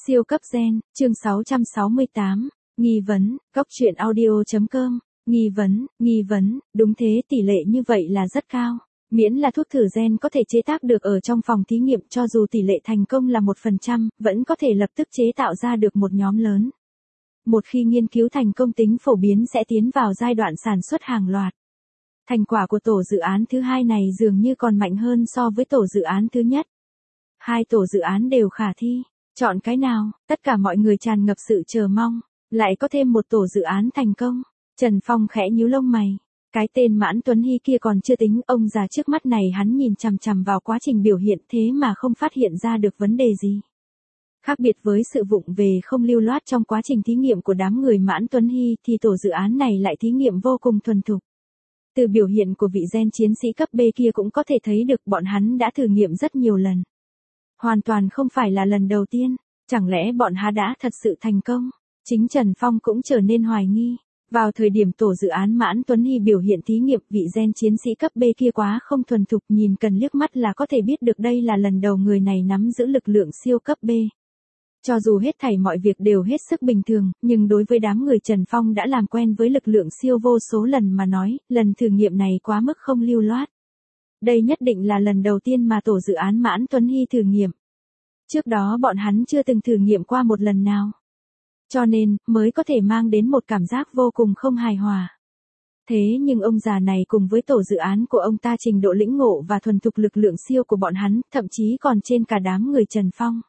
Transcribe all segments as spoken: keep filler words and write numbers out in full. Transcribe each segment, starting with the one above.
Siêu cấp gen, chương sáu trăm sáu mươi tám, nghi vấn, góc truyện audio.com, nghi vấn, nghi vấn, đúng thế, tỷ lệ như vậy là rất cao. Miễn là thuốc thử gen có thể chế tác được ở trong phòng thí nghiệm, cho dù tỷ lệ thành công là một phần trăm, vẫn có thể lập tức chế tạo ra được một nhóm lớn. Một khi nghiên cứu thành công, tính phổ biến sẽ tiến vào giai đoạn sản xuất hàng loạt. Thành quả của tổ dự án thứ hai này dường như còn mạnh hơn so với tổ dự án thứ nhất. Hai tổ dự án đều khả thi. Chọn cái nào? Tất cả mọi người tràn ngập sự chờ mong. Lại có thêm một tổ dự án thành công. Trần Phong khẽ nhíu lông mày. Cái tên Mãn Tuấn Hy kia còn chưa tính, ông già trước mắt này hắn nhìn chằm chằm vào quá trình biểu hiện thế mà không phát hiện ra được vấn đề gì. Khác biệt với sự vụng về không lưu loát trong quá trình thí nghiệm của đám người Mãn Tuấn Hy thì tổ dự án này lại thí nghiệm vô cùng thuần thục. Từ biểu hiện của vị gen chiến sĩ cấp B kia cũng có thể thấy được bọn hắn đã thử nghiệm rất nhiều lần. Hoàn toàn không phải là lần đầu tiên, chẳng lẽ bọn hắn đã thật sự thành công? Chính Trần Phong cũng trở nên hoài nghi. Vào thời điểm tổ dự án Mãn Tuấn Hy biểu hiện thí nghiệm, vị gen chiến sĩ cấp B kia quá không thuần thục, nhìn cần liếc mắt là có thể biết được đây là lần đầu người này nắm giữ lực lượng siêu cấp B. Cho dù hết thảy mọi việc đều hết sức bình thường, nhưng đối với đám người Trần Phong đã làm quen với lực lượng siêu vô số lần mà nói, lần thử nghiệm này quá mức không lưu loát. Đây nhất định là lần đầu tiên mà tổ dự án Mãn Tuấn Hy thử nghiệm. Trước đó bọn hắn chưa từng thử nghiệm qua một lần nào. Cho nên, mới có thể mang đến một cảm giác vô cùng không hài hòa. Thế nhưng ông già này cùng với tổ dự án của ông ta trình độ lĩnh ngộ và thuần thục lực lượng siêu của bọn hắn, thậm chí còn trên cả đám người Trần Phong.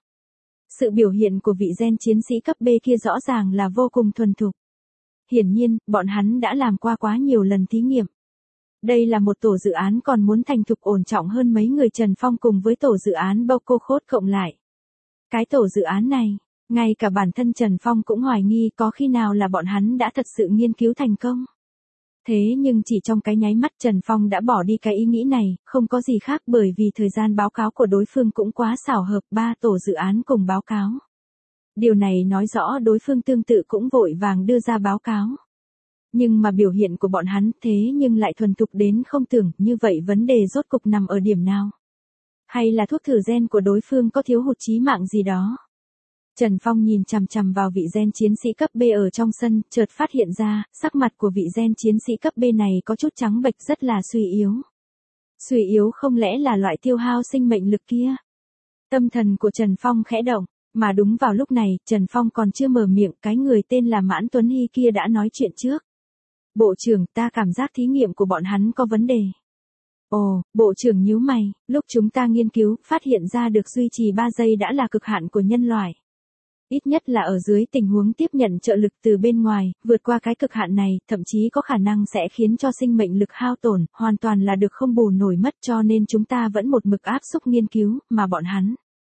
Sự biểu hiện của vị gen chiến sĩ cấp B kia rõ ràng là vô cùng thuần thục. Hiển nhiên, bọn hắn đã làm qua quá nhiều lần thí nghiệm. Đây là một tổ dự án còn muốn thành thục ổn trọng hơn mấy người Trần Phong cùng với tổ dự án Boko Khốt cộng lại. Cái tổ dự án này, ngay cả bản thân Trần Phong cũng hoài nghi có khi nào là bọn hắn đã thật sự nghiên cứu thành công. Thế nhưng chỉ trong cái nháy mắt Trần Phong đã bỏ đi cái ý nghĩ này, không có gì khác bởi vì thời gian báo cáo của đối phương cũng quá xảo hợp, ba tổ dự án cùng báo cáo. Điều này nói rõ đối phương tương tự cũng vội vàng đưa ra báo cáo. Nhưng mà biểu hiện của bọn hắn thế nhưng lại thuần thục đến không tưởng, như vậy vấn đề rốt cục nằm ở điểm nào? Hay là thuốc thử gen của đối phương có thiếu hụt chí mạng gì đó? Trần Phong nhìn chằm chằm vào vị gen chiến sĩ cấp B ở trong sân, chợt phát hiện ra, sắc mặt của vị gen chiến sĩ cấp B này có chút trắng bệch, rất là suy yếu. Suy yếu không lẽ là loại tiêu hao sinh mệnh lực kia? Tâm thần của Trần Phong khẽ động, mà đúng vào lúc này, Trần Phong còn chưa mở miệng, cái người tên là Mãn Tuấn Hy kia đã nói chuyện trước. Bộ trưởng, ta cảm giác thí nghiệm của bọn hắn có vấn đề. Ồ, bộ trưởng nhíu mày, lúc chúng ta nghiên cứu, phát hiện ra được duy trì ba giây đã là cực hạn của nhân loại. Ít nhất là ở dưới tình huống tiếp nhận trợ lực từ bên ngoài, vượt qua cái cực hạn này, thậm chí có khả năng sẽ khiến cho sinh mệnh lực hao tổn, hoàn toàn là được không bù nổi mất, cho nên chúng ta vẫn một mực áp xúc nghiên cứu, mà bọn hắn.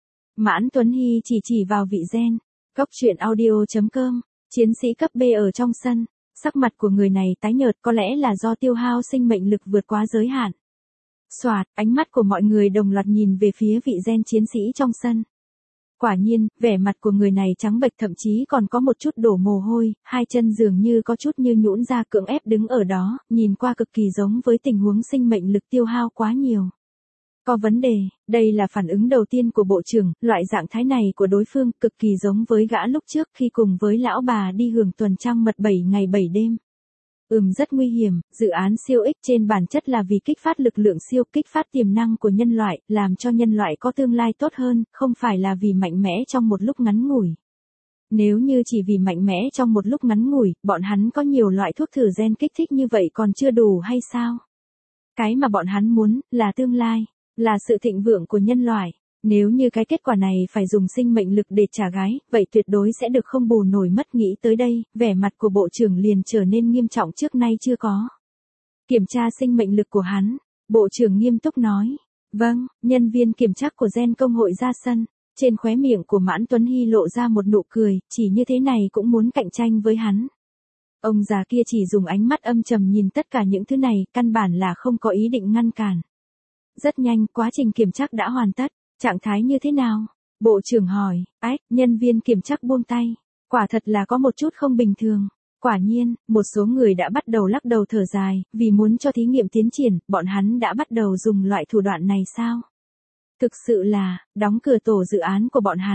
Mãn Tuấn Hy chỉ chỉ vào vị gen. Góc truyện audio.com, chiến sĩ cấp B ở trong sân, sắc mặt của người này tái nhợt, có lẽ là do tiêu hao sinh mệnh lực vượt quá giới hạn. Soạt, ánh mắt của mọi người đồng loạt nhìn về phía vị gen chiến sĩ trong sân. Quả nhiên, vẻ mặt của người này trắng bệch, thậm chí còn có một chút đổ mồ hôi, hai chân dường như có chút như nhũn ra, cưỡng ép đứng ở đó, nhìn qua cực kỳ giống với tình huống sinh mệnh lực tiêu hao quá nhiều. Có vấn đề, đây là phản ứng đầu tiên của bộ trưởng, loại trạng thái này của đối phương cực kỳ giống với gã lúc trước khi cùng với lão bà đi hưởng tuần trăng mật bảy ngày bảy đêm. Ừm rất nguy hiểm, dự án siêu X trên bản chất là vì kích phát lực lượng siêu, kích phát tiềm năng của nhân loại, làm cho nhân loại có tương lai tốt hơn, không phải là vì mạnh mẽ trong một lúc ngắn ngủi. Nếu như chỉ vì mạnh mẽ trong một lúc ngắn ngủi, bọn hắn có nhiều loại thuốc thử gen kích thích như vậy còn chưa đủ hay sao? Cái mà bọn hắn muốn, là tương lai, là sự thịnh vượng của nhân loại. Nếu như cái kết quả này phải dùng sinh mệnh lực để trả gái, vậy tuyệt đối sẽ được không bù nổi mất. Nghĩ tới đây, vẻ mặt của bộ trưởng liền trở nên nghiêm trọng trước nay chưa có. Kiểm tra sinh mệnh lực của hắn, bộ trưởng nghiêm túc nói. Vâng, nhân viên kiểm tra của gen công hội ra sân, trên khóe miệng của Mãn Tuấn Hy lộ ra một nụ cười, chỉ như thế này cũng muốn cạnh tranh với hắn. Ông già kia chỉ dùng ánh mắt âm trầm nhìn tất cả những thứ này, căn bản là không có ý định ngăn cản. Rất nhanh, quá trình kiểm tra đã hoàn tất. Trạng thái như thế nào? Bộ trưởng hỏi. Ách, nhân viên kiểm tra buông tay. Quả thật là có một chút không bình thường. Quả nhiên, một số người đã bắt đầu lắc đầu thở dài, vì muốn cho thí nghiệm tiến triển, bọn hắn đã bắt đầu dùng loại thủ đoạn này sao? Thực sự là, đóng cửa tổ dự án của bọn hắn.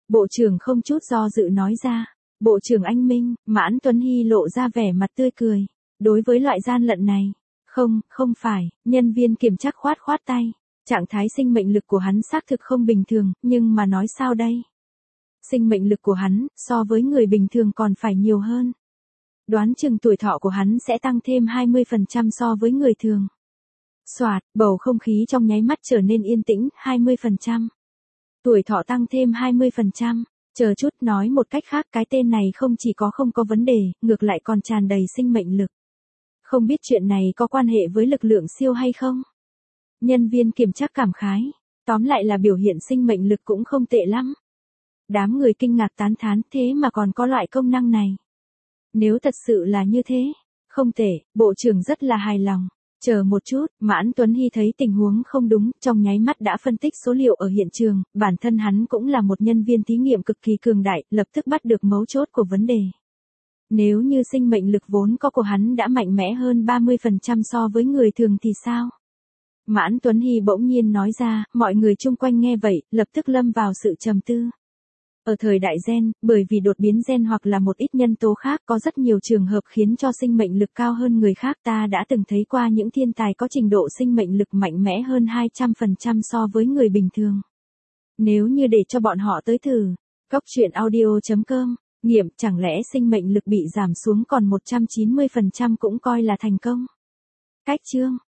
Bộ trưởng không chút do dự nói ra. Bộ trưởng anh Minh, Mãn Tuấn Hy lộ ra vẻ mặt tươi cười. Đối với loại gian lận này, không, không phải, nhân viên kiểm tra khoát khoát tay. Trạng thái sinh mệnh lực của hắn xác thực không bình thường, nhưng mà nói sao đây? Sinh mệnh lực của hắn, so với người bình thường còn phải nhiều hơn. Đoán chừng tuổi thọ của hắn sẽ tăng thêm hai mươi phần trăm so với người thường. Soạt, bầu không khí trong nháy mắt trở nên yên tĩnh, hai mươi phần trăm. Tuổi thọ tăng thêm hai mươi phần trăm. Chờ chút, nói một cách khác, cái tên này không chỉ có không có vấn đề, ngược lại còn tràn đầy sinh mệnh lực. Không biết chuyện này có quan hệ với lực lượng siêu hay không? Nhân viên kiểm tra cảm khái. Tóm lại là biểu hiện sinh mệnh lực cũng không tệ lắm. Đám người kinh ngạc tán thán, thế mà còn có loại công năng này. Nếu thật sự là như thế, không tệ, bộ trưởng rất là hài lòng. Chờ một chút, Mãn Tuấn Hy thấy tình huống không đúng, trong nháy mắt đã phân tích số liệu ở hiện trường, bản thân hắn cũng là một nhân viên thí nghiệm cực kỳ cường đại, lập tức bắt được mấu chốt của vấn đề. Nếu như sinh mệnh lực vốn có của hắn đã mạnh mẽ hơn ba mươi phần trăm so với người thường thì sao? Mãn Tuấn Hy bỗng nhiên nói ra, mọi người chung quanh nghe vậy, lập tức lâm vào sự trầm tư. Ở thời đại gen, bởi vì đột biến gen hoặc là một ít nhân tố khác có rất nhiều trường hợp khiến cho sinh mệnh lực cao hơn người khác. Ta đã từng thấy qua những thiên tài có trình độ sinh mệnh lực mạnh mẽ hơn hai trăm phần trăm so với người bình thường. Nếu như để cho bọn họ tới thử, Cóc Truyện Audio chấm com, nghiệm chẳng lẽ sinh mệnh lực bị giảm xuống còn một trăm chín mươi phần trăm cũng coi là thành công. Cách chương